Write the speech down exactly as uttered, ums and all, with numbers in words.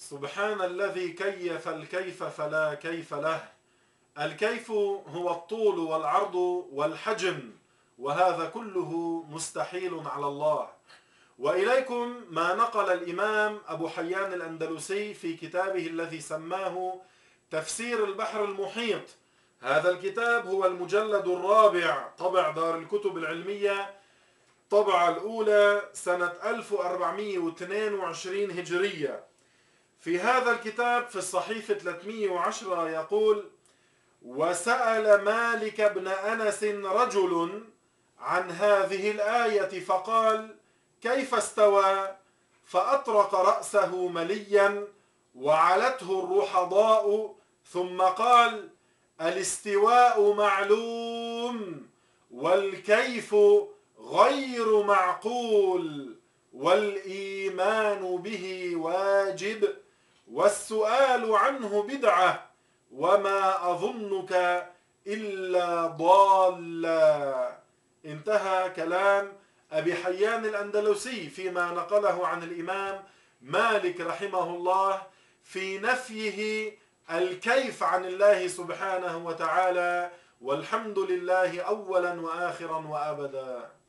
سبحان الذي كيف الكيف فلا كيف له. الكيف هو الطول والعرض والحجم، وهذا كله مستحيل على الله. وإليكم ما نقل الإمام أبو حيان الأندلسي في كتابه الذي سماه تفسير البحر المحيط. هذا الكتاب هو المجلد الرابع، طبع دار الكتب العلمية، طبعة الأولى سنة ألف وأربعمائة واثنين وعشرين هجرية. في هذا الكتاب في الصحيفة ثلاثمائة وعشرة يقول: وسأل مالك بن أنس رجل عن هذه الآية فقال: كيف استوى؟ فأطرق رأسه مليا وعلته الرحضاء، ثم قال: الاستواء معلوم، والكيف غير معقول، والإيمان به واجب، والسؤال عنه بدعة، وما أظنك إلا ضالا. انتهى كلام أبي حيان الأندلسي فيما نقله عن الإمام مالك رحمه الله في نفيه الكيف عن الله سبحانه وتعالى، والحمد لله أولا وآخرا وأبدا.